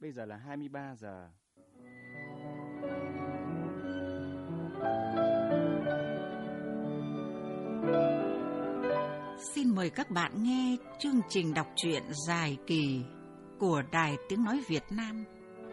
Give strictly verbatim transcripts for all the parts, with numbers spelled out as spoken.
Bây giờ là hai mươi ba giờ. Xin mời các bạn nghe chương trình đọc truyện dài kỳ của Đài Tiếng Nói Việt Nam.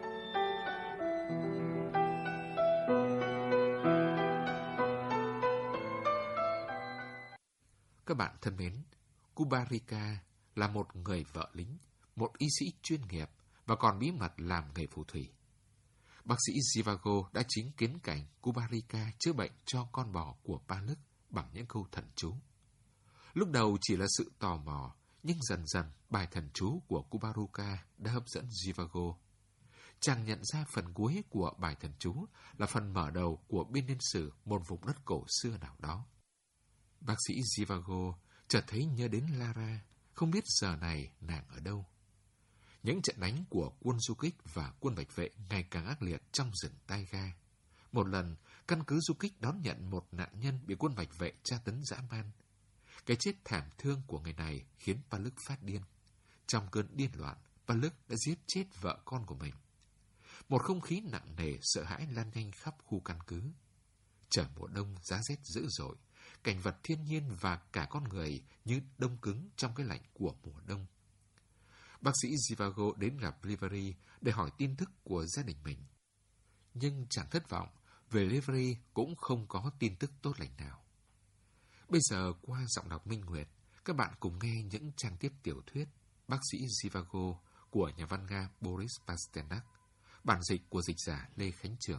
Các bạn thân mến, Kubarika là một người vợ lính, một y sĩ chuyên nghiệp và còn bí mật làm nghề phù thủy. Bác sĩ Zhivago đã chứng kiến cảnh Kubarika chữa bệnh cho con bò của Palak bằng những câu thần chú. Lúc đầu chỉ là sự tò mò, nhưng dần dần bài thần chú của Kubarika đã hấp dẫn Zhivago. Chàng nhận ra phần cuối của bài thần chú là phần mở đầu của biên niên sử một vùng đất cổ xưa nào đó. Bác sĩ Zhivago chợt thấy nhớ đến Lara, không biết giờ này nàng ở đâu. Những trận đánh của quân du kích và quân bạch vệ ngày càng ác liệt trong rừng taiga. Một lần, căn cứ du kích đón nhận một nạn nhân bị quân bạch vệ tra tấn dã man. Cái chết thảm thương của người này khiến Palak phát điên. Trong cơn điên loạn, Palak đã giết chết vợ con của mình. Một không khí nặng nề sợ hãi lan nhanh khắp khu căn cứ. Trời mùa đông giá rét dữ dội, cảnh vật thiên nhiên và cả con người như đông cứng trong cái lạnh của mùa đông. Bác sĩ Zhivago đến gặp Liveri để hỏi tin tức của gia đình mình. Nhưng chẳng thất vọng, về Liveri cũng không có tin tức tốt lành nào. Bây giờ qua giọng đọc Minh Nguyệt, các bạn cùng nghe những trang tiếp tiểu thuyết Bác sĩ Zhivago của nhà văn Nga Boris Pasternak, bản dịch của dịch giả Lê Khánh Trường.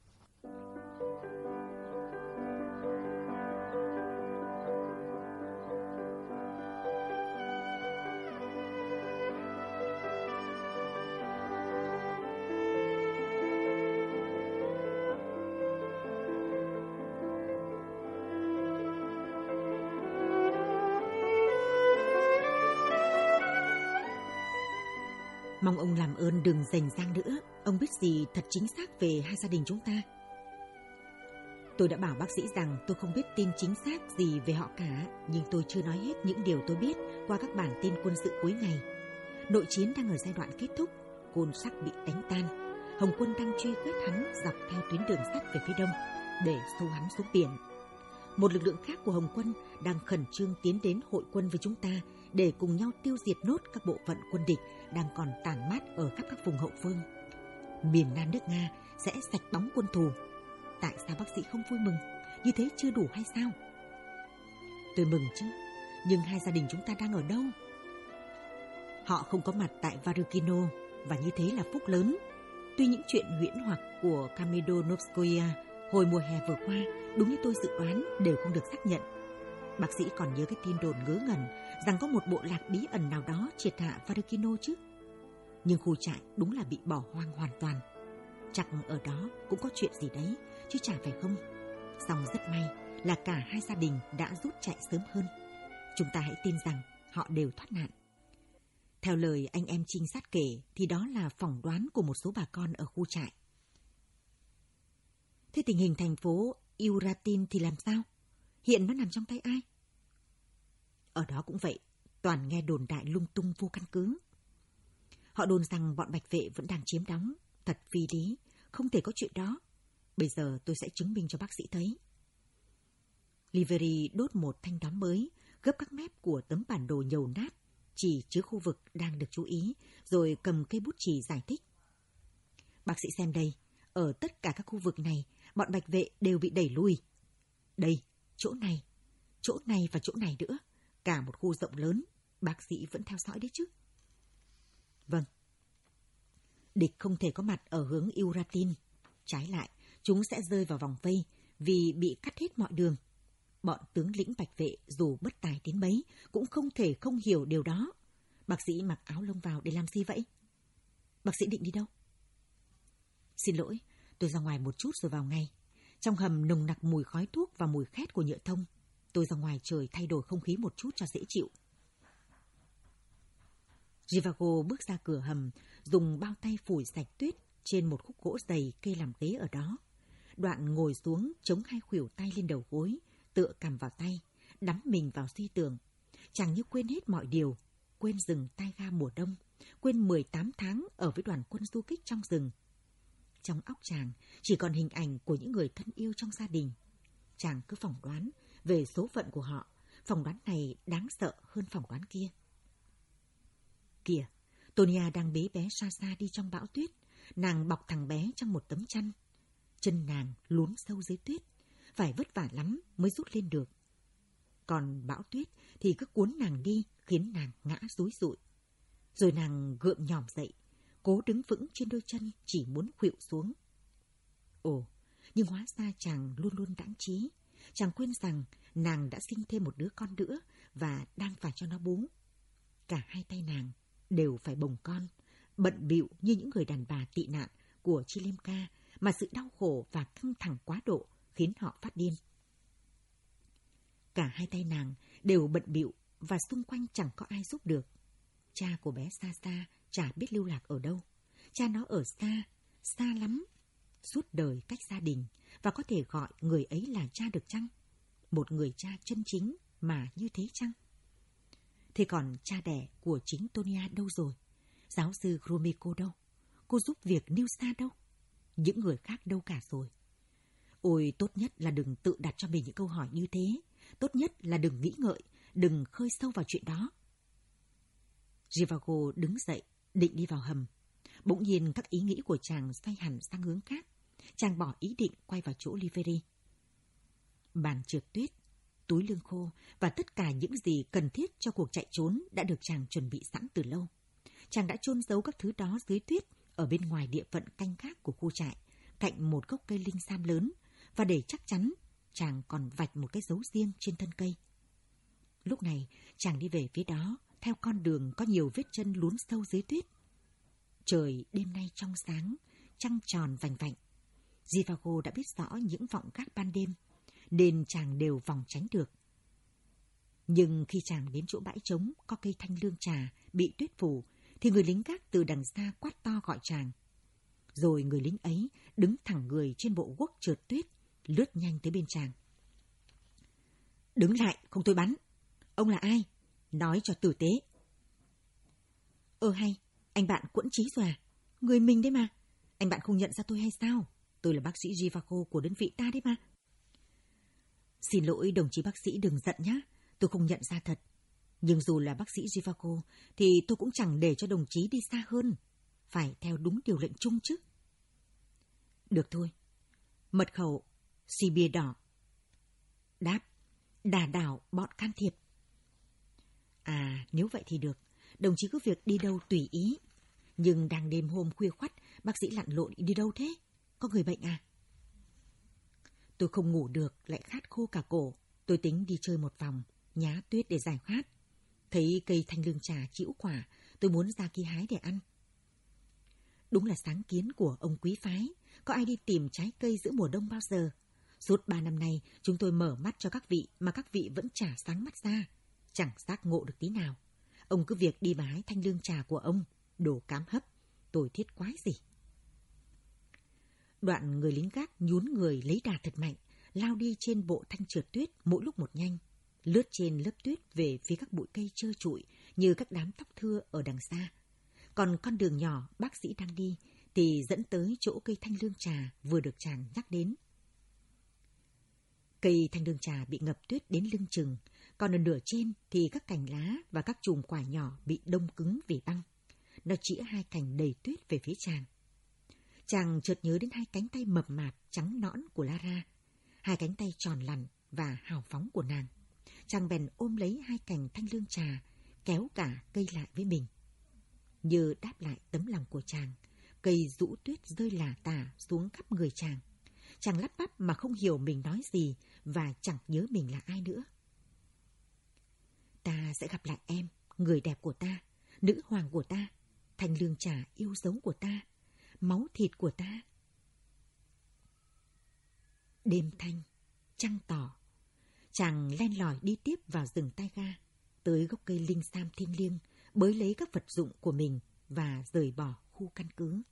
Mong ông làm ơn đừng rành rang nữa. Ông biết gì thật chính xác về hai gia đình chúng ta? Tôi đã bảo bác sĩ rằng tôi không biết tin chính xác gì về họ cả, nhưng tôi chưa nói hết những điều tôi biết qua các bản tin quân sự cuối ngày. Nội chiến đang ở giai đoạn kết thúc, Côn Sắc bị đánh tan. Hồng quân đang truy quét hắn dọc theo tuyến đường sắt về phía đông để xô hắn xuống biển. Một lực lượng khác của Hồng quân đang khẩn trương tiến đến hội quân với chúng ta để cùng nhau tiêu diệt nốt các bộ phận quân địch đang còn tản mát ở khắp các vùng hậu phương. Miền Nam nước Nga sẽ sạch bóng quân thù. Tại sao bác sĩ không vui mừng? Như thế chưa đủ hay sao? Tôi mừng chứ, nhưng hai gia đình chúng ta đang ở đâu? Họ không có mặt tại Varukino, và như thế là phúc lớn. Tuy những chuyện huyễn hoặc của Kamidonovskoye hồi mùa hè vừa qua, đúng như tôi dự đoán, đều không được xác nhận. Bác sĩ còn nhớ cái tin đồn ngớ ngẩn rằng có một bộ lạc bí ẩn nào đó triệt hạ Varukino chứ. Nhưng khu trại đúng là bị bỏ hoang hoàn toàn. Chắc ở đó cũng có chuyện gì đấy, chứ chả phải không. Song rất may là cả hai gia đình đã rút chạy sớm hơn. Chúng ta hãy tin rằng họ đều thoát nạn. Theo lời anh em trinh sát kể thì đó là phỏng đoán của một số bà con ở khu trại. Thế tình hình thành phố Iratin thì làm sao? Hiện nó nằm trong tay ai? Ở đó cũng vậy, toàn nghe đồn đại lung tung vô căn cứ. Họ đồn rằng bọn bạch vệ vẫn đang chiếm đóng. Thật phi lý, không thể có chuyện đó. Bây giờ tôi sẽ chứng minh cho bác sĩ thấy. Liveri đốt một thanh đóm mới, gấp các mép của tấm bản đồ nhầu nát, chỉ chứa khu vực đang được chú ý, rồi cầm cây bút chì giải thích. Bác sĩ xem đây, ở tất cả các khu vực này, bọn bạch vệ đều bị đẩy lui. Đây, chỗ này, chỗ này và chỗ này nữa, cả một khu rộng lớn, bác sĩ vẫn theo dõi đấy chứ. Vâng. Địch không thể có mặt ở hướng Iratin. Trái lại, chúng sẽ rơi vào vòng vây vì bị cắt hết mọi đường. Bọn tướng lĩnh bạch vệ dù bất tài đến mấy cũng không thể không hiểu điều đó. Bác sĩ mặc áo lông vào để làm gì vậy? Bác sĩ định đi đâu? Xin lỗi, tôi ra ngoài một chút rồi vào ngay. Trong hầm nồng nặc mùi khói thuốc và mùi khét của nhựa thông. Tôi ra ngoài trời thay đổi không khí một chút cho dễ chịu. Zhivago bước ra cửa hầm, dùng bao tay phủi sạch tuyết trên một khúc gỗ dày kê làm ghế ở đó. Đoạn ngồi xuống chống hai khuỷu tay lên đầu gối, tựa cằm vào tay, đắm mình vào suy tưởng. Chàng như quên hết mọi điều. quên rừng taiga mùa đông, quên mười tám tháng ở với đoàn quân du kích trong rừng. Trong óc chàng chỉ còn hình ảnh của những người thân yêu trong gia đình. Chàng cứ phỏng đoán về số phận của họ, phỏng đoán này đáng sợ hơn phỏng đoán kia. Kìa, Tonia đang bế bé Sasha đi trong bão tuyết, nàng bọc thằng bé trong một tấm chăn. Chân nàng lún sâu dưới tuyết, phải vất vả lắm mới rút lên được. Còn bão tuyết thì cứ cuốn nàng đi, khiến nàng ngã rúi rụi. Rồi nàng gượng nhòm dậy, cố đứng vững trên đôi chân, chỉ muốn khuỵu xuống. Ồ, nhưng hóa ra chàng luôn luôn đãng trí. Chàng quên rằng nàng đã sinh thêm một đứa con nữa và đang phải cho nó bú. Cả hai tay nàng đều phải bồng con, bận bịu như những người đàn bà tị nạn của Chilemka, mà sự đau khổ và căng thẳng quá độ khiến họ phát điên. Cả hai tay nàng đều bận bịu và xung quanh chẳng có ai giúp được. Cha của bé Sasha chả biết lưu lạc ở đâu. Cha nó ở xa, xa lắm, suốt đời cách gia đình, và có thể gọi người ấy là cha được chăng? Một người cha chân chính mà như thế chăng? Thế còn cha đẻ của chính Tonia đâu rồi? Giáo sư Gromyko đâu? Cô giúp việc Nilsa đâu? Những người khác đâu cả rồi? Ôi, tốt nhất là đừng tự đặt cho mình những câu hỏi như thế. Tốt nhất là đừng nghĩ ngợi, đừng khơi sâu vào chuyện đó. Zhivago đứng dậy, định đi vào hầm. Bỗng nhiên các ý nghĩ của chàng xoay hẳn sang hướng khác. Chàng bỏ ý định quay vào chỗ Liveri. Bàn trượt tuyết, túi lương khô và tất cả những gì cần thiết cho cuộc chạy trốn đã được chàng chuẩn bị sẵn từ lâu. Chàng đã chôn giấu các thứ đó dưới tuyết ở bên ngoài địa phận canh gác của khu trại, cạnh một gốc cây linh sam lớn, và để chắc chắn, chàng còn vạch một cái dấu riêng trên thân cây. Lúc này, chàng đi về phía đó, theo con đường có nhiều vết chân lún sâu dưới tuyết. Trời đêm nay trong sáng, trăng tròn vành vạnh. Zhivago đã biết rõ những vọng gác ban đêm, nên chàng đều vòng tránh được. Nhưng khi chàng đến chỗ bãi trống có cây thanh lương trà bị tuyết phủ, thì người lính gác từ đằng xa quát to gọi chàng. Rồi người lính ấy đứng thẳng người trên bộ guốc trượt tuyết, lướt nhanh tới bên chàng. Đứng lại, không tôi bắn. Ông là ai? Nói cho tử tế. Ơ hay, anh bạn quẫn trí rồi à? Người mình đấy mà. Anh bạn không nhận ra tôi hay sao? Tôi là bác sĩ Zhivago của đơn vị ta đấy mà. Xin lỗi đồng chí bác sĩ, đừng giận nhá. Tôi không nhận ra thật. Nhưng dù là bác sĩ Zhivago thì tôi cũng chẳng để cho đồng chí đi xa hơn. Phải theo đúng điều lệnh chung chứ. Được thôi. Mật khẩu xì bìa đỏ. Đáp: đà đảo bọn can thiệp. À, nếu vậy thì được. Đồng chí cứ việc đi đâu tùy ý. Nhưng đang đêm hôm khuya khoắt, bác sĩ lặn lộn đi đâu thế? Có người bệnh à? Tôi không ngủ được, lại khát khô cả cổ. Tôi tính đi chơi một vòng, nhá tuyết để giải khát. Thấy cây thanh lương trà chĩu quả, tôi muốn ra kia hái để ăn. Đúng là sáng kiến của ông quý phái. Có ai đi tìm trái cây giữa mùa đông bao giờ? Suốt ba năm nay, chúng tôi mở mắt cho các vị mà các vị vẫn chả sáng mắt ra. Chẳng giác ngộ được tí nào. Ông cứ việc đi mà hái thanh lương trà của ông, đồ cám hấp, tôi thiết quái gì. Đoạn người lính gác nhún người lấy đà thật mạnh, lao đi trên bộ thanh trượt tuyết mỗi lúc một nhanh, lướt trên lớp tuyết về phía các bụi cây trơ trụi như các đám tóc thưa ở đằng xa. Còn con đường nhỏ bác sĩ đang đi thì dẫn tới chỗ cây thanh lương trà vừa được chàng nhắc đến. Cây thanh lương trà bị ngập tuyết đến lưng chừng, còn ở nửa trên thì các cành lá và các chùm quả nhỏ bị đông cứng vì băng. Nó chĩa hai cành đầy tuyết về phía chàng. Chàng chợt nhớ đến hai cánh tay mập mạp trắng nõn của Lara, hai cánh tay tròn lẳn và hào phóng của nàng. Chàng bèn ôm lấy hai cành thanh lương trà, kéo cả cây lại với mình. Như đáp lại tấm lòng của chàng, cây rũ tuyết rơi lả tả xuống khắp người chàng. Chàng lắp bắp mà không hiểu mình nói gì và chẳng nhớ mình là ai nữa. Ta sẽ gặp lại em, người đẹp của ta, nữ hoàng của ta, thanh lương trà yêu dấu của ta, máu thịt của ta. Đêm thanh, trăng tỏ, chàng len lỏi đi tiếp vào rừng taiga, tới gốc cây linh sam thiêng liêng, bới lấy các vật dụng của mình và rời bỏ khu căn cứ.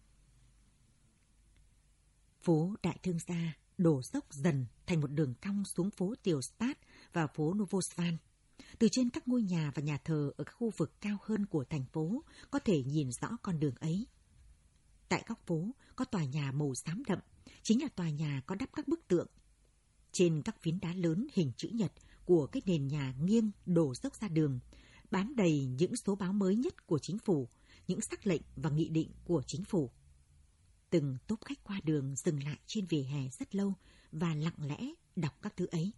Phố Đại Thương Gia đổ dốc dần thành một đường cong xuống phố Tiểu Spat và phố Novosvan. Từ trên các ngôi nhà và nhà thờ ở các khu vực cao hơn của thành phố có thể nhìn rõ con đường ấy. Tại góc phố có tòa nhà màu xám đậm, chính là tòa nhà có đắp các bức tượng. Trên các phiến đá lớn hình chữ nhật của cái nền nhà nghiêng đổ dốc ra đường, bám đầy những số báo mới nhất của chính phủ, những sắc lệnh và nghị định của chính phủ. Từng tốp khách qua đường dừng lại trên vỉa hè rất lâu và lặng lẽ đọc các thứ ấy.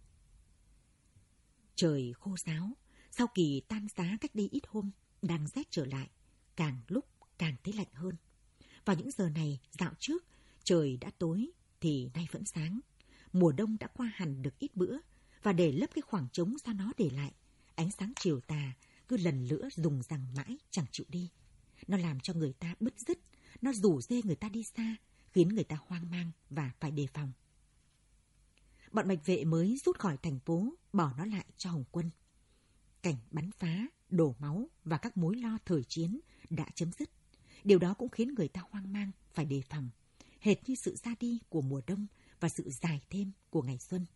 Trời khô ráo, sau kỳ tan giá cách đây ít hôm, đang rét trở lại, càng lúc càng thấy lạnh hơn. Vào những giờ này, dạo trước, trời đã tối thì nay vẫn sáng. Mùa đông đã qua hẳn được ít bữa, và để lấp cái khoảng trống do nó để lại, ánh sáng chiều tà cứ lần nữa dùng rằng mãi chẳng chịu đi. Nó làm cho người ta bứt rứt, nó rủ rê người ta đi xa, khiến người ta hoang mang và phải đề phòng. Bọn bạch vệ mới rút khỏi thành phố, bỏ nó lại cho Hồng Quân. Cảnh bắn phá, đổ máu và các mối lo thời chiến đã chấm dứt. Điều đó cũng khiến người ta hoang mang, phải đề phòng, hệt như sự ra đi của mùa đông và sự dài thêm của ngày xuân.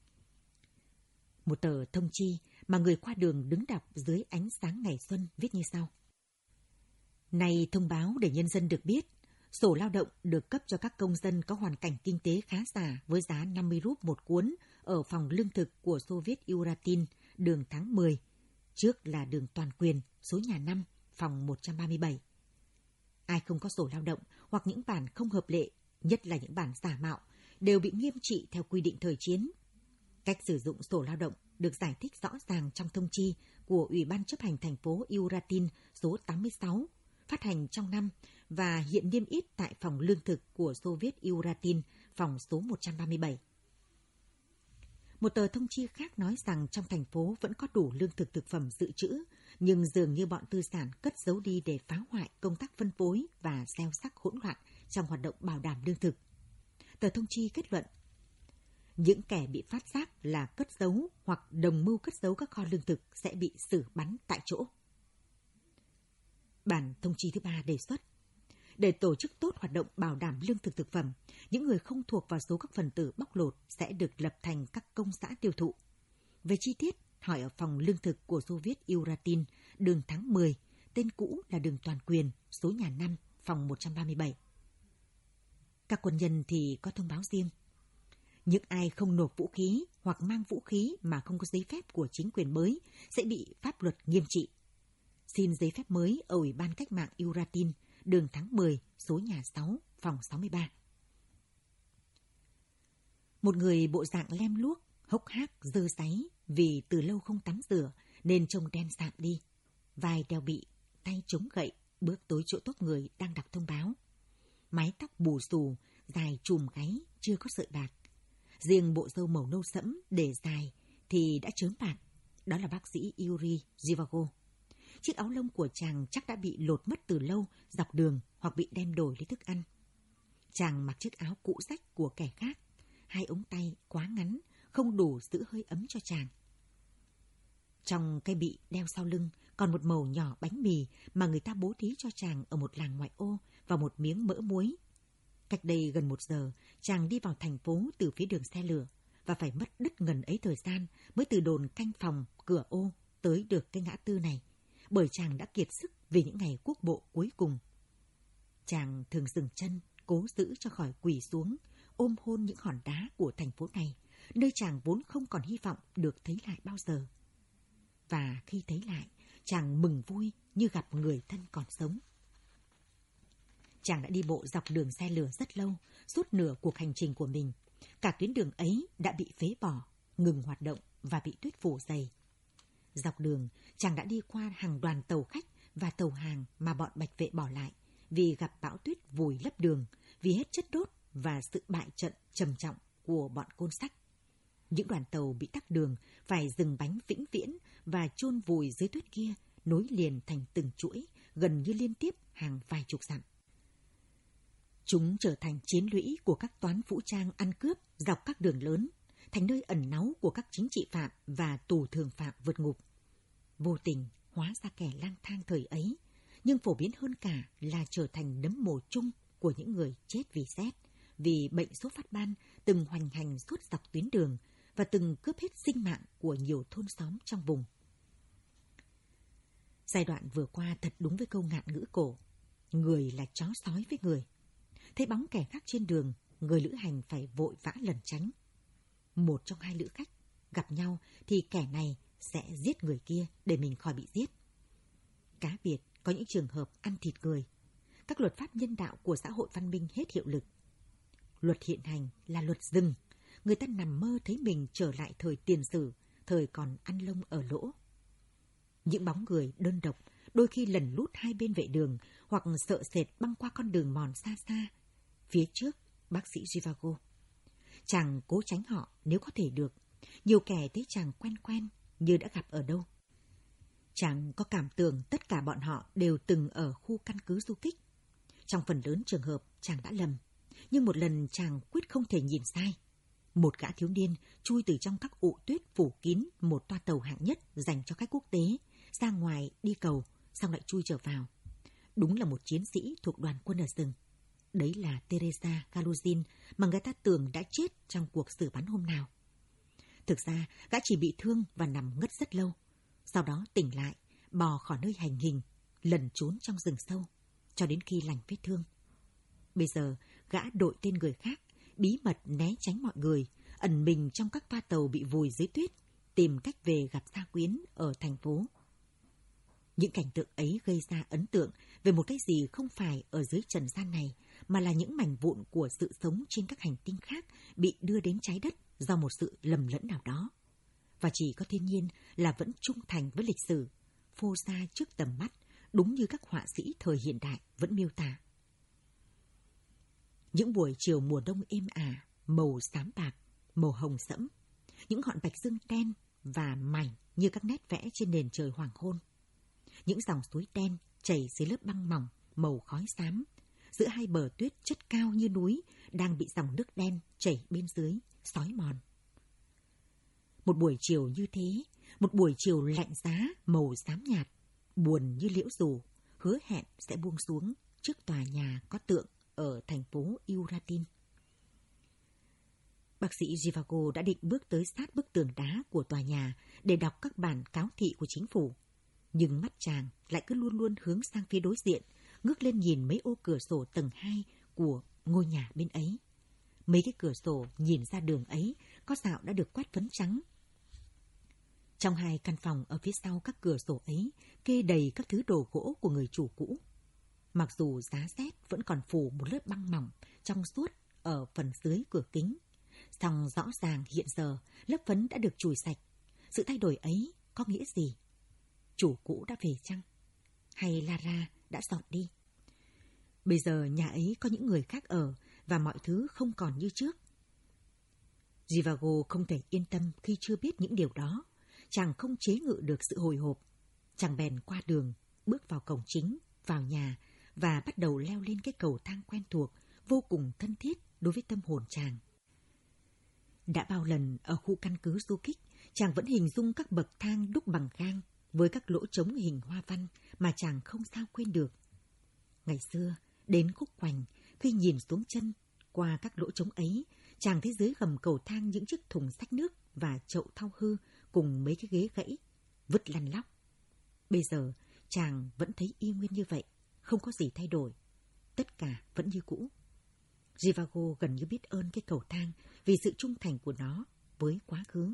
Một tờ thông chi mà người qua đường đứng đọc dưới ánh sáng ngày xuân viết như sau. Này thông báo để nhân dân được biết, sổ lao động được cấp cho các công dân có hoàn cảnh kinh tế khá giả với giá năm mươi rúp một cuốn ở phòng lương thực của Xô Viết Uratin, đường tháng mười, trước là đường Toàn Quyền, số nhà năm, phòng một trăm ba mươi bảy. Ai không có sổ lao động hoặc những bản không hợp lệ, nhất là những bản giả mạo, đều bị nghiêm trị theo quy định thời chiến. Cách sử dụng sổ lao động được giải thích rõ ràng trong thông chi của Ủy ban chấp hành thành phố Uratin số tám mươi sáu, phát hành trong năm và hiện niêm yết tại phòng lương thực của Xô Viết Uratin, phòng số một trăm ba mươi bảy. Một tờ thông chi khác nói rằng trong thành phố vẫn có đủ lương thực thực phẩm dự trữ, nhưng dường như bọn tư sản cất giấu đi để phá hoại công tác phân phối và gieo rắc hỗn loạn trong hoạt động bảo đảm lương thực. Tờ thông chi kết luận, những kẻ bị phát giác là cất giấu hoặc đồng mưu cất giấu các kho lương thực sẽ bị xử bắn tại chỗ. Bản thông chi thứ ba đề xuất, để tổ chức tốt hoạt động bảo đảm lương thực thực phẩm, những người không thuộc vào số các phần tử bóc lột sẽ được lập thành các công xã tiêu thụ. Về chi tiết, hỏi ở phòng lương thực của Xô Viết Uratin, đường tháng mười, tên cũ là đường Toàn Quyền, số nhà năm, phòng một trăm ba mươi bảy. Các quân nhân thì có thông báo riêng. Những ai không nộp vũ khí hoặc mang vũ khí mà không có giấy phép của chính quyền mới sẽ bị pháp luật nghiêm trị. Xin giấy phép mới ở Ủy ban Cách mạng Uratin, đường tháng mười, số nhà sáu, phòng sáu mươi ba. Một người bộ dạng lem luốc, hốc hác, dơ dáy vì từ lâu không tắm rửa nên trông đen sạm đi. Vai đeo bị, tay chống gậy, bước tới chỗ tốt người đang đọc thông báo. Mái tóc bù xù, dài chùm gáy, chưa có sợi bạc. Riêng bộ râu màu nâu sẫm để dài thì đã chớm bạc. Đó là bác sĩ Yuri Zhivago. Chiếc áo lông của chàng chắc đã bị lột mất từ lâu dọc đường hoặc bị đem đổi lấy thức ăn. Chàng mặc chiếc áo cũ rách của kẻ khác, hai ống tay quá ngắn, không đủ giữ hơi ấm cho chàng. Trong cái bị đeo sau lưng còn một mẩu nhỏ bánh mì mà người ta bố thí cho chàng ở một làng ngoại ô và một miếng mỡ muối. Cách đây gần một giờ, chàng đi vào thành phố từ phía đường xe lửa và phải mất đứt ngần ấy thời gian mới từ đồn canh phòng cửa ô tới được cái ngã tư này, bởi chàng đã kiệt sức vì những ngày quốc bộ cuối cùng. Chàng thường dừng chân, cố giữ cho khỏi quỳ xuống, ôm hôn những hòn đá của thành phố này, nơi chàng vốn không còn hy vọng được thấy lại bao giờ. Và khi thấy lại, chàng mừng vui như gặp người thân còn sống. Chàng đã đi bộ dọc đường xe lửa rất lâu, suốt nửa cuộc hành trình của mình. Cả tuyến đường ấy đã bị phế bỏ, ngừng hoạt động và bị tuyết phủ dày. Dọc đường, chàng đã đi qua hàng đoàn tàu khách và tàu hàng mà bọn bạch vệ bỏ lại vì gặp bão tuyết vùi lấp đường, vì hết chất đốt và sự bại trận trầm trọng của bọn côn sắt. Những đoàn tàu bị tắc đường phải dừng bánh vĩnh viễn và chôn vùi dưới tuyết kia, nối liền thành từng chuỗi, gần như liên tiếp hàng vài chục dặm. Chúng trở thành chiến lũy của các toán vũ trang ăn cướp dọc các đường lớn, thành nơi ẩn náu của các chính trị phạm và tù thường phạm vượt ngục. Vô tình hóa ra kẻ lang thang thời ấy, nhưng phổ biến hơn cả là trở thành nấm mồ chung của những người chết vì rét, vì bệnh sốt phát ban từng hoành hành suốt dọc tuyến đường và từng cướp hết sinh mạng của nhiều thôn xóm trong vùng. Giai đoạn vừa qua thật đúng với câu ngạn ngữ cổ. Người là chó sói với người. Thấy bóng kẻ khác trên đường, người lữ hành phải vội vã lẩn tránh. Một trong hai lữ khách gặp nhau thì kẻ này sẽ giết người kia để mình khỏi bị giết. Cá biệt có những trường hợp ăn thịt người. Các luật pháp nhân đạo của xã hội văn minh hết hiệu lực. Luật hiện hành là luật rừng. Người ta nằm mơ thấy mình trở lại thời tiền sử, thời còn ăn lông ở lỗ. Những bóng người đơn độc đôi khi lẩn lút hai bên vệ đường hoặc sợ sệt băng qua con đường mòn xa xa. Phía trước, bác sĩ Zhivago. Chàng cố tránh họ nếu có thể được. Nhiều kẻ thấy chàng quen quen như đã gặp ở đâu. Chàng có cảm tưởng tất cả bọn họ đều từng ở khu căn cứ du kích. Trong phần lớn trường hợp chàng đã lầm, nhưng một lần chàng quyết không thể nhìn sai. Một gã thiếu niên chui từ trong các ụ tuyết phủ kín một toa tàu hạng nhất dành cho khách quốc tế, ra ngoài đi cầu, xong lại chui trở vào. Đúng là một chiến sĩ thuộc đoàn quân ở rừng. Đấy là Teresa Galuzin mà người ta tưởng đã chết trong cuộc xử bắn hôm nào. Thực ra, gã chỉ bị thương và nằm ngất rất lâu. Sau đó tỉnh lại, bò khỏi nơi hành hình, lẩn trốn trong rừng sâu, cho đến khi lành vết thương. Bây giờ, gã đội tên người khác, bí mật né tránh mọi người, ẩn mình trong các toa tàu bị vùi dưới tuyết, tìm cách về gặp gia quyến ở thành phố. Những cảnh tượng ấy gây ra ấn tượng về một cái gì không phải ở dưới trần gian này, mà là những mảnh vụn của sự sống trên các hành tinh khác bị đưa đến trái đất do một sự lầm lẫn nào đó. Và chỉ có thiên nhiên là vẫn trung thành với lịch sử, phô ra trước tầm mắt, đúng như các họa sĩ thời hiện đại vẫn miêu tả. Những buổi chiều mùa đông êm ả, màu xám bạc, màu hồng sẫm, những ngọn bạch dương đen và mảnh như các nét vẽ trên nền trời hoàng hôn. Những dòng suối đen chảy dưới lớp băng mỏng, màu khói xám, giữa hai bờ tuyết chất cao như núi đang bị dòng nước đen chảy bên dưới, xói mòn. Một buổi chiều như thế, một buổi chiều lạnh giá, màu xám nhạt, buồn như liễu dù, hứa hẹn sẽ buông xuống trước tòa nhà có tượng ở thành phố Uratin. Bác sĩ Zhivago đã định bước tới sát bức tường đá của tòa nhà để đọc các bản cáo thị của chính phủ. Nhưng mắt chàng lại cứ luôn luôn hướng sang phía đối diện, ngước lên nhìn mấy ô cửa sổ tầng hai của ngôi nhà bên ấy. Mấy cái cửa sổ nhìn ra đường ấy có dạo đã được quát phấn trắng. Trong hai căn phòng ở phía sau các cửa sổ ấy kê đầy các thứ đồ gỗ của người chủ cũ. Mặc dù giá rét vẫn còn phủ một lớp băng mỏng trong suốt ở phần dưới cửa kính, song rõ ràng hiện giờ lớp phấn đã được chùi sạch. Sự thay đổi ấy có nghĩa gì? Chủ cũ đã về chăng? Hay Lara đã dọn đi? Bây giờ nhà ấy có những người khác ở và mọi thứ không còn như trước. Zhivago không thể yên tâm khi chưa biết những điều đó. Chàng không chế ngự được sự hồi hộp. Chàng bèn qua đường, bước vào cổng chính, vào nhà và bắt đầu leo lên cái cầu thang quen thuộc, vô cùng thân thiết đối với tâm hồn chàng. Đã bao lần ở khu căn cứ du kích, chàng vẫn hình dung các bậc thang đúc bằng gang với các lỗ trống hình hoa văn mà chàng không sao quên được. Ngày xưa, đến khúc quành, khi nhìn xuống chân, qua các lỗ trống ấy, chàng thấy dưới gầm cầu thang những chiếc thùng xách nước và chậu thau hư cùng mấy cái ghế gãy, vứt lăn lóc. Bây giờ, chàng vẫn thấy y nguyên như vậy, không có gì thay đổi. Tất cả vẫn như cũ. Zhivago gần như biết ơn cái cầu thang vì sự trung thành của nó với quá khứ.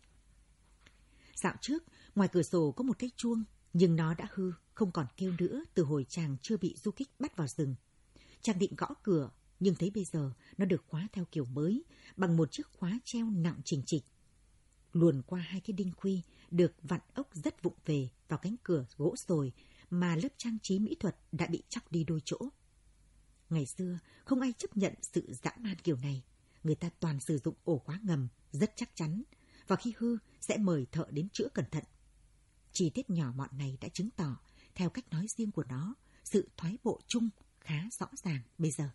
Dạo trước, ngoài cửa sổ có một cái chuông, nhưng nó đã hư, không còn kêu nữa từ hồi chàng chưa bị du kích bắt vào rừng. Chàng định gõ cửa, nhưng thấy bây giờ nó được khóa theo kiểu mới, bằng một chiếc khóa treo nặng chỉnh trịch. Luồn qua hai cái đinh khuy, được vặn ốc rất vụng về vào cánh cửa gỗ sồi mà lớp trang trí mỹ thuật đã bị chóc đi đôi chỗ. Ngày xưa, không ai chấp nhận sự dã man kiểu này. Người ta toàn sử dụng ổ khóa ngầm, rất chắc chắn, và khi hư sẽ mời thợ đến chữa cẩn thận. Chi tiết nhỏ mọn này đã chứng tỏ, theo cách nói riêng của nó, sự thoái bộ chung khá rõ ràng bây giờ.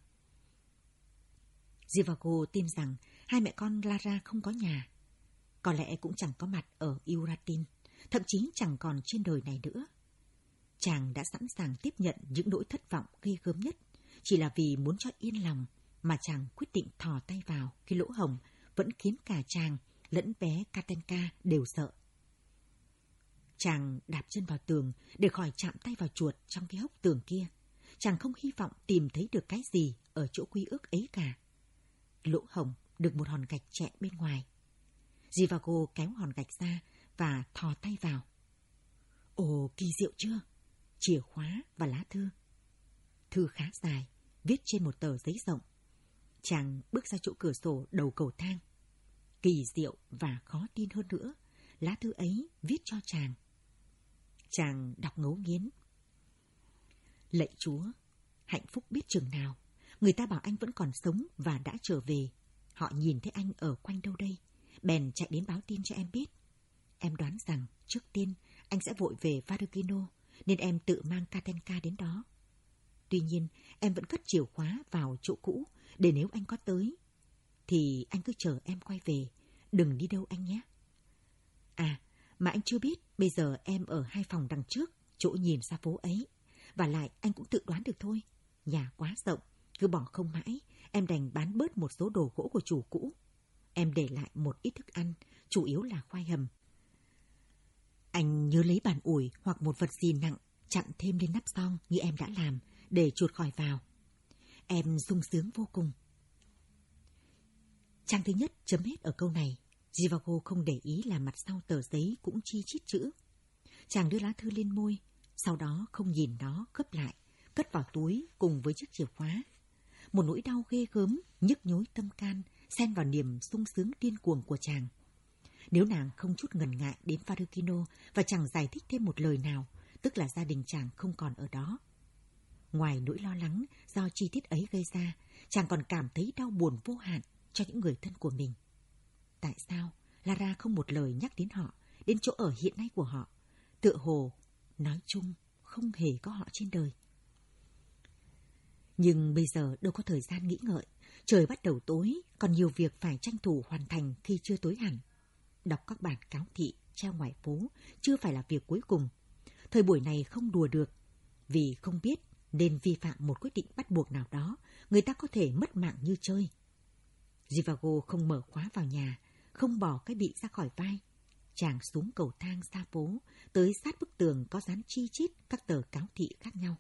Zhivago tin rằng hai mẹ con Lara không có nhà. Có lẽ cũng chẳng có mặt ở Uratin, thậm chí chẳng còn trên đời này nữa. Chàng đã sẵn sàng tiếp nhận những nỗi thất vọng ghê gớm nhất, chỉ là vì muốn cho yên lòng mà chàng quyết định thò tay vào cái lỗ hổng vẫn khiến cả chàng lẫn bé Katenka đều sợ. Chàng đạp chân vào tường để khỏi chạm tay vào chuột trong cái hốc tường kia. Chàng không hy vọng tìm thấy được cái gì ở chỗ quy ước ấy cả. Lỗ hổng được một hòn gạch chẹ bên ngoài. Zhivago kéo hòn gạch ra và thò tay vào. Ồ, kỳ diệu chưa? Chìa khóa và lá thư. Thư khá dài, viết trên một tờ giấy rộng. Chàng bước ra chỗ cửa sổ đầu cầu thang. Kỳ diệu và khó tin hơn nữa, lá thư ấy viết cho chàng. Chàng đọc ngấu nghiến. Lạy Chúa, hạnh phúc biết chừng nào. Người ta bảo anh vẫn còn sống và đã trở về. Họ nhìn thấy anh ở quanh đâu đây, bèn chạy đến báo tin cho em biết. Em đoán rằng trước tiên anh sẽ vội về Varukino, nên em tự mang Katenka đến đó. Tuy nhiên, em vẫn cất chìa khóa vào chỗ cũ, để nếu anh có tới, thì anh cứ chờ em quay về, đừng đi đâu anh nhé. À, mà anh chưa biết, bây giờ em ở hai phòng đằng trước, chỗ nhìn ra phố ấy. Và lại anh cũng tự đoán được thôi, nhà quá rộng, cứ bỏ không mãi, em đành bán bớt một số đồ gỗ của chủ cũ. Em để lại một ít thức ăn, chủ yếu là khoai hầm. Anh nhớ lấy bàn ủi hoặc một vật gì nặng, chặn thêm lên nắp son như em đã làm, để chuột khỏi vào. Em sung sướng vô cùng. Trang thứ nhất chấm hết ở câu này. Zhivago không để ý là mặt sau tờ giấy cũng chi chít chữ. Chàng đưa lá thư lên môi, sau đó không nhìn nó, gấp lại, cất vào túi cùng với chiếc chìa khóa. Một nỗi đau ghê gớm, nhức nhối tâm can, xen vào niềm sung sướng điên cuồng của chàng. Nếu nàng không chút ngần ngại đến Varukino và chẳng giải thích thêm một lời nào, tức là gia đình chàng không còn ở đó. Ngoài nỗi lo lắng do chi tiết ấy gây ra, chàng còn cảm thấy đau buồn vô hạn cho những người thân của mình. Tại sao Lara không một lời nhắc đến họ, đến chỗ ở hiện nay của họ, tựa hồ nói chung không hề có họ trên đời. Nhưng bây giờ đâu có thời gian nghĩ ngợi, trời bắt đầu tối, còn nhiều việc phải tranh thủ hoàn thành khi chưa tối hẳn. Đọc các bản cáo thị treo ngoài phố chưa phải là việc cuối cùng. Thời buổi này không đùa được, vì không biết nên vi phạm một quyết định bắt buộc nào đó, người ta có thể mất mạng như chơi. Zhivago không mở khóa vào nhà, không bỏ cái bị ra khỏi vai. Chàng xuống cầu thang ra phố, tới sát bức tường có dán chi chít các tờ cáo thị khác nhau.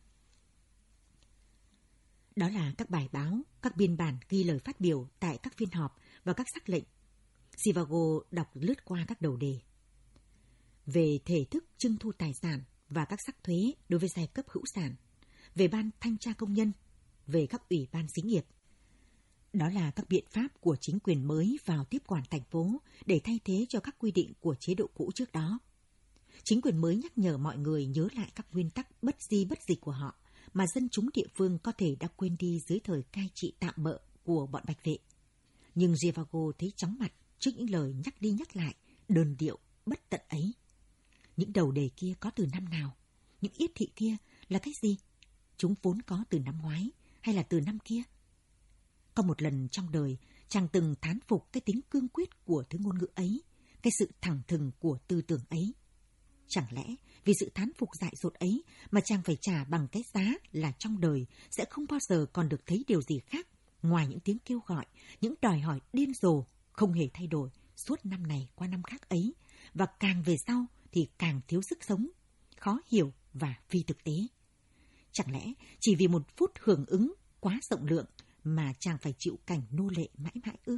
Đó là các bài báo, các biên bản ghi lời phát biểu tại các phiên họp và các sắc lệnh. Zhivago đọc lướt qua các đầu đề. Về thể thức trưng thu tài sản và các sắc thuế đối với giai cấp hữu sản, về ban thanh tra công nhân, về các ủy ban xí nghiệp. Đó là các biện pháp của chính quyền mới vào tiếp quản thành phố để thay thế cho các quy định của chế độ cũ trước đó. Chính quyền mới nhắc nhở mọi người nhớ lại các nguyên tắc bất di bất dịch của họ mà dân chúng địa phương có thể đã quên đi dưới thời cai trị tạm bợ của bọn bạch vệ. Nhưng Zhivago thấy chóng mặt trước những lời nhắc đi nhắc lại, đơn điệu, bất tận ấy. Những đầu đề kia có từ năm nào? Những yết thị kia là cái gì? Chúng vốn có từ năm ngoái hay là từ năm kia? Có một lần trong đời, chàng từng thán phục cái tính cương quyết của thứ ngôn ngữ ấy, cái sự thẳng thừng của tư tưởng ấy. Chẳng lẽ vì sự thán phục dại dột ấy mà chàng phải trả bằng cái giá là trong đời sẽ không bao giờ còn được thấy điều gì khác ngoài những tiếng kêu gọi, những đòi hỏi điên rồ, không hề thay đổi suốt năm này qua năm khác ấy, và càng về sau thì càng thiếu sức sống, khó hiểu và phi thực tế. Chẳng lẽ chỉ vì một phút hưởng ứng quá rộng lượng mà chàng phải chịu cảnh nô lệ mãi mãi ư?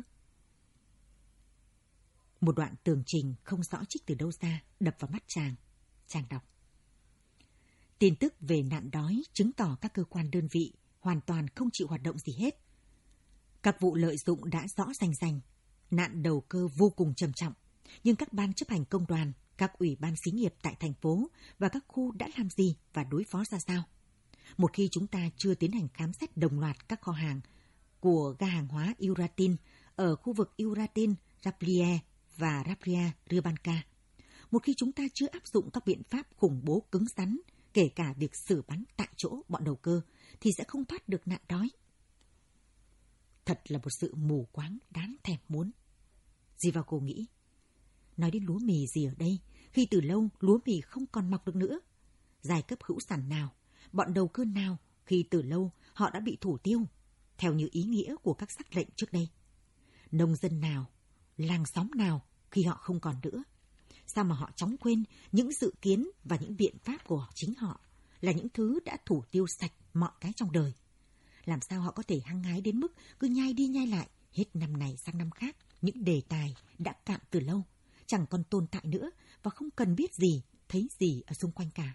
Một đoạn tường trình không rõ trích từ đâu ra đập vào mắt chàng. Chàng đọc. Tin tức về nạn đói chứng tỏ các cơ quan đơn vị hoàn toàn không chịu hoạt động gì hết. Các vụ lợi dụng đã rõ rành rành, nạn đầu cơ vô cùng trầm trọng, nhưng các ban chấp hành công đoàn, các ủy ban xí nghiệp tại thành phố và các khu đã làm gì và đối phó ra sao? Một khi chúng ta chưa tiến hành khám xét đồng loạt các kho hàng của ga hàng hóa Euratin ở khu vực Euratin, Raplie và Rapria Rybanka, một khi chúng ta chưa áp dụng các biện pháp khủng bố cứng rắn, kể cả việc xử bắn tại chỗ bọn đầu cơ, thì sẽ không thoát được nạn đói. Thật là một sự mù quáng đáng thèm muốn. Zhivago nghĩ. Nói đến lúa mì gì ở đây, khi từ lâu lúa mì không còn mọc được nữa. Giai cấp hữu sản nào, bọn đầu cơ nào, khi từ lâu họ đã bị thủ tiêu, theo như ý nghĩa của các sắc lệnh trước đây. Nông dân nào, làng xóm nào, khi họ không còn nữa. Sao mà họ chóng quên những dự kiến và những biện pháp của chính họ là những thứ đã thủ tiêu sạch mọi cái trong đời. Làm sao họ có thể hăng hái đến mức cứ nhai đi nhai lại hết năm này sang năm khác những đề tài đã cạn từ lâu, chẳng còn tồn tại nữa và không cần biết gì, thấy gì ở xung quanh cả.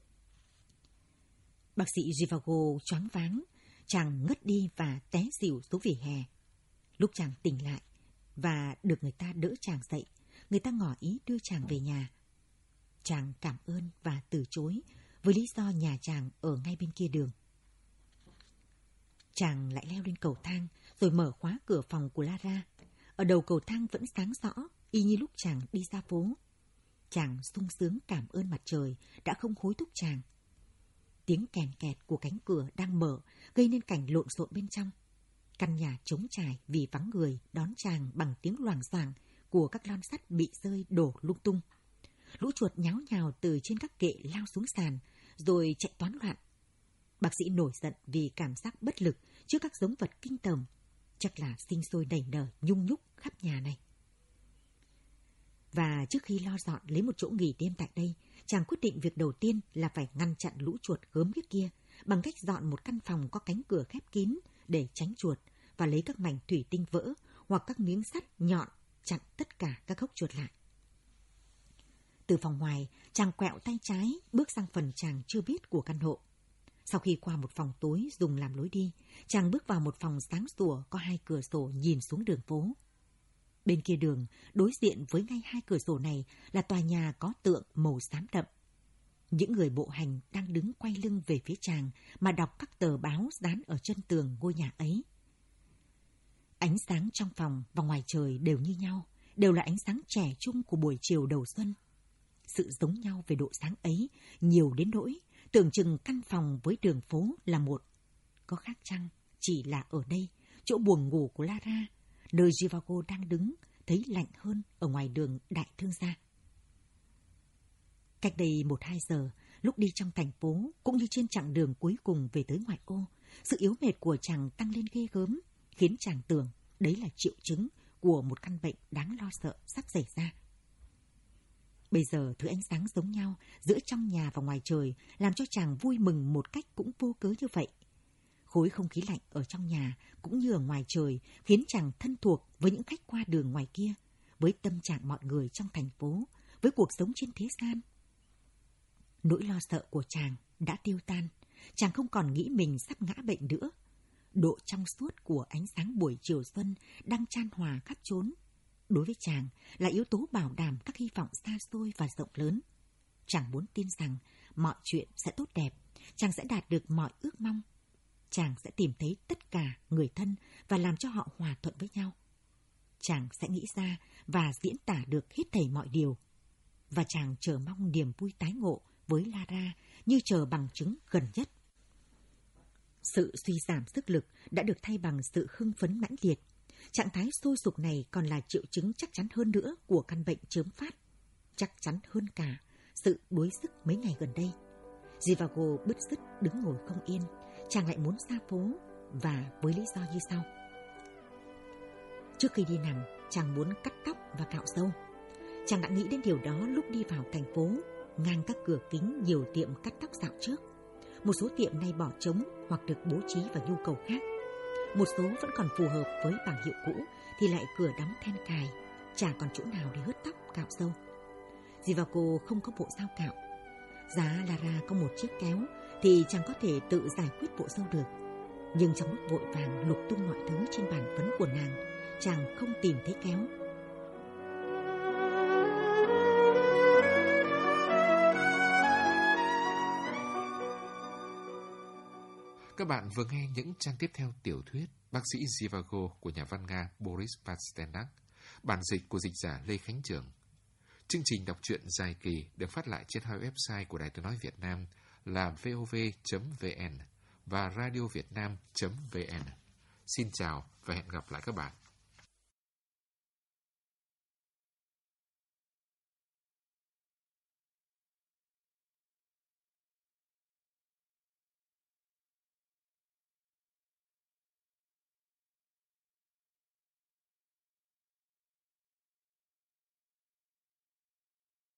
Bác sĩ Zhivago choáng váng, chàng ngất đi và té xỉu xuống vỉa hè. Lúc chàng tỉnh lại và được người ta đỡ chàng dậy, người ta ngỏ ý đưa chàng về nhà. Chàng cảm ơn và từ chối với lý do nhà chàng ở ngay bên kia đường. Chàng lại leo lên cầu thang rồi mở khóa cửa phòng của Lara. Ở đầu cầu thang vẫn sáng rõ, y như lúc chàng đi ra phố. Chàng sung sướng cảm ơn mặt trời đã không hối thúc chàng. Tiếng kèn kẹt của cánh cửa đang mở gây nên cảnh lộn xộn bên trong. Căn nhà trống trải vì vắng người đón chàng bằng tiếng loảng xoảng của các lon sắt bị rơi đổ lung tung. Lũ chuột nháo nhào từ trên các kệ lao xuống sàn rồi chạy toán loạn. Bác sĩ nổi giận vì cảm giác bất lực trước các giống vật kinh tởm, chắc là sinh sôi nảy nở nhung nhúc khắp nhà này. Và trước khi lo dọn lấy một chỗ nghỉ đêm tại đây, chàng quyết định việc đầu tiên là phải ngăn chặn lũ chuột gớm ghiếc kia bằng cách dọn một căn phòng có cánh cửa khép kín để tránh chuột và lấy các mảnh thủy tinh vỡ hoặc các miếng sắt nhọn chặn tất cả các gốc chuột lại. Từ phòng ngoài, chàng quẹo tay trái bước sang phần chàng chưa biết của căn hộ. Sau khi qua một phòng tối dùng làm lối đi, chàng bước vào một phòng sáng sủa có hai cửa sổ nhìn xuống đường phố. Bên kia đường, đối diện với ngay hai cửa sổ này là tòa nhà có tượng màu xám đậm. Những người bộ hành đang đứng quay lưng về phía chàng mà đọc các tờ báo dán ở chân tường ngôi nhà ấy. Ánh sáng trong phòng và ngoài trời đều như nhau, đều là ánh sáng trẻ trung của buổi chiều đầu xuân. Sự giống nhau về độ sáng ấy nhiều đến nỗi tưởng chừng căn phòng với đường phố là một. Có khác chăng chỉ là ở đây, chỗ buồng ngủ của Lara, nơi Zhivago đang đứng, thấy lạnh hơn ở ngoài đường Đại Thương gia. Cách đây một hai giờ, lúc đi trong thành phố, cũng như trên chặng đường cuối cùng về tới ngoại ô, sự yếu mệt của chàng tăng lên ghê gớm, khiến chàng tưởng đấy là triệu chứng của một căn bệnh đáng lo sợ sắp xảy ra. Bây giờ thứ ánh sáng giống nhau giữa trong nhà và ngoài trời làm cho chàng vui mừng một cách cũng vô cớ như vậy. Khối không khí lạnh ở trong nhà cũng như ở ngoài trời khiến chàng thân thuộc với những khách qua đường ngoài kia, với tâm trạng mọi người trong thành phố, với cuộc sống trên thế gian. Nỗi lo sợ của chàng đã tiêu tan, chàng không còn nghĩ mình sắp ngã bệnh nữa. Độ trong suốt của ánh sáng buổi chiều xuân đang chan hòa khắp chốn, đối với chàng là yếu tố bảo đảm các hy vọng xa xôi và rộng lớn. Chàng muốn tin rằng mọi chuyện sẽ tốt đẹp, chàng sẽ đạt được mọi ước mong. Chàng sẽ tìm thấy tất cả người thân và làm cho họ hòa thuận với nhau. Chàng sẽ nghĩ ra và diễn tả được hết thảy mọi điều. Và chàng chờ mong niềm vui tái ngộ với Lara như chờ bằng chứng gần nhất. Sự suy giảm sức lực đã được thay bằng sự hưng phấn mãnh liệt. Trạng thái sôi sục này còn là triệu chứng chắc chắn hơn nữa của căn bệnh chớm phát. Chắc chắn hơn cả sự đuối sức mấy ngày gần đây. Zhivago bứt rứt đứng ngồi không yên. Chàng lại muốn ra phố và với lý do như sau. Trước khi đi nằm, chàng muốn cắt tóc và cạo râu. Chàng đã nghĩ đến điều đó lúc đi vào thành phố, ngang các cửa kính nhiều tiệm cắt tóc dạo trước. Một số tiệm nay bỏ trống hoặc được bố trí vào nhu cầu khác. Một số vẫn còn phù hợp với bảng hiệu cũ thì lại cửa đóng then cài, chả còn chỗ nào để hớt tóc cạo râu. Zhivago không có bộ dao cạo. Giá Lara có một chiếc kéo thì chàng có thể tự giải quyết bộ râu được. Nhưng trong lúc vội vàng lục tung mọi thứ trên bàn phấn của nàng, chàng không tìm thấy kéo. Các bạn vừa nghe những trang tiếp theo tiểu thuyết Bác sĩ Zhivago của nhà văn Nga Boris Pasternak, bản dịch của dịch giả Lê Khánh Trường. Chương trình đọc truyện dài kỳ được phát lại trên hai website của Đài Tiếng nói Việt Nam là vov chấm vn và radiovietnam chấm vn. Xin chào và hẹn gặp lại các bạn.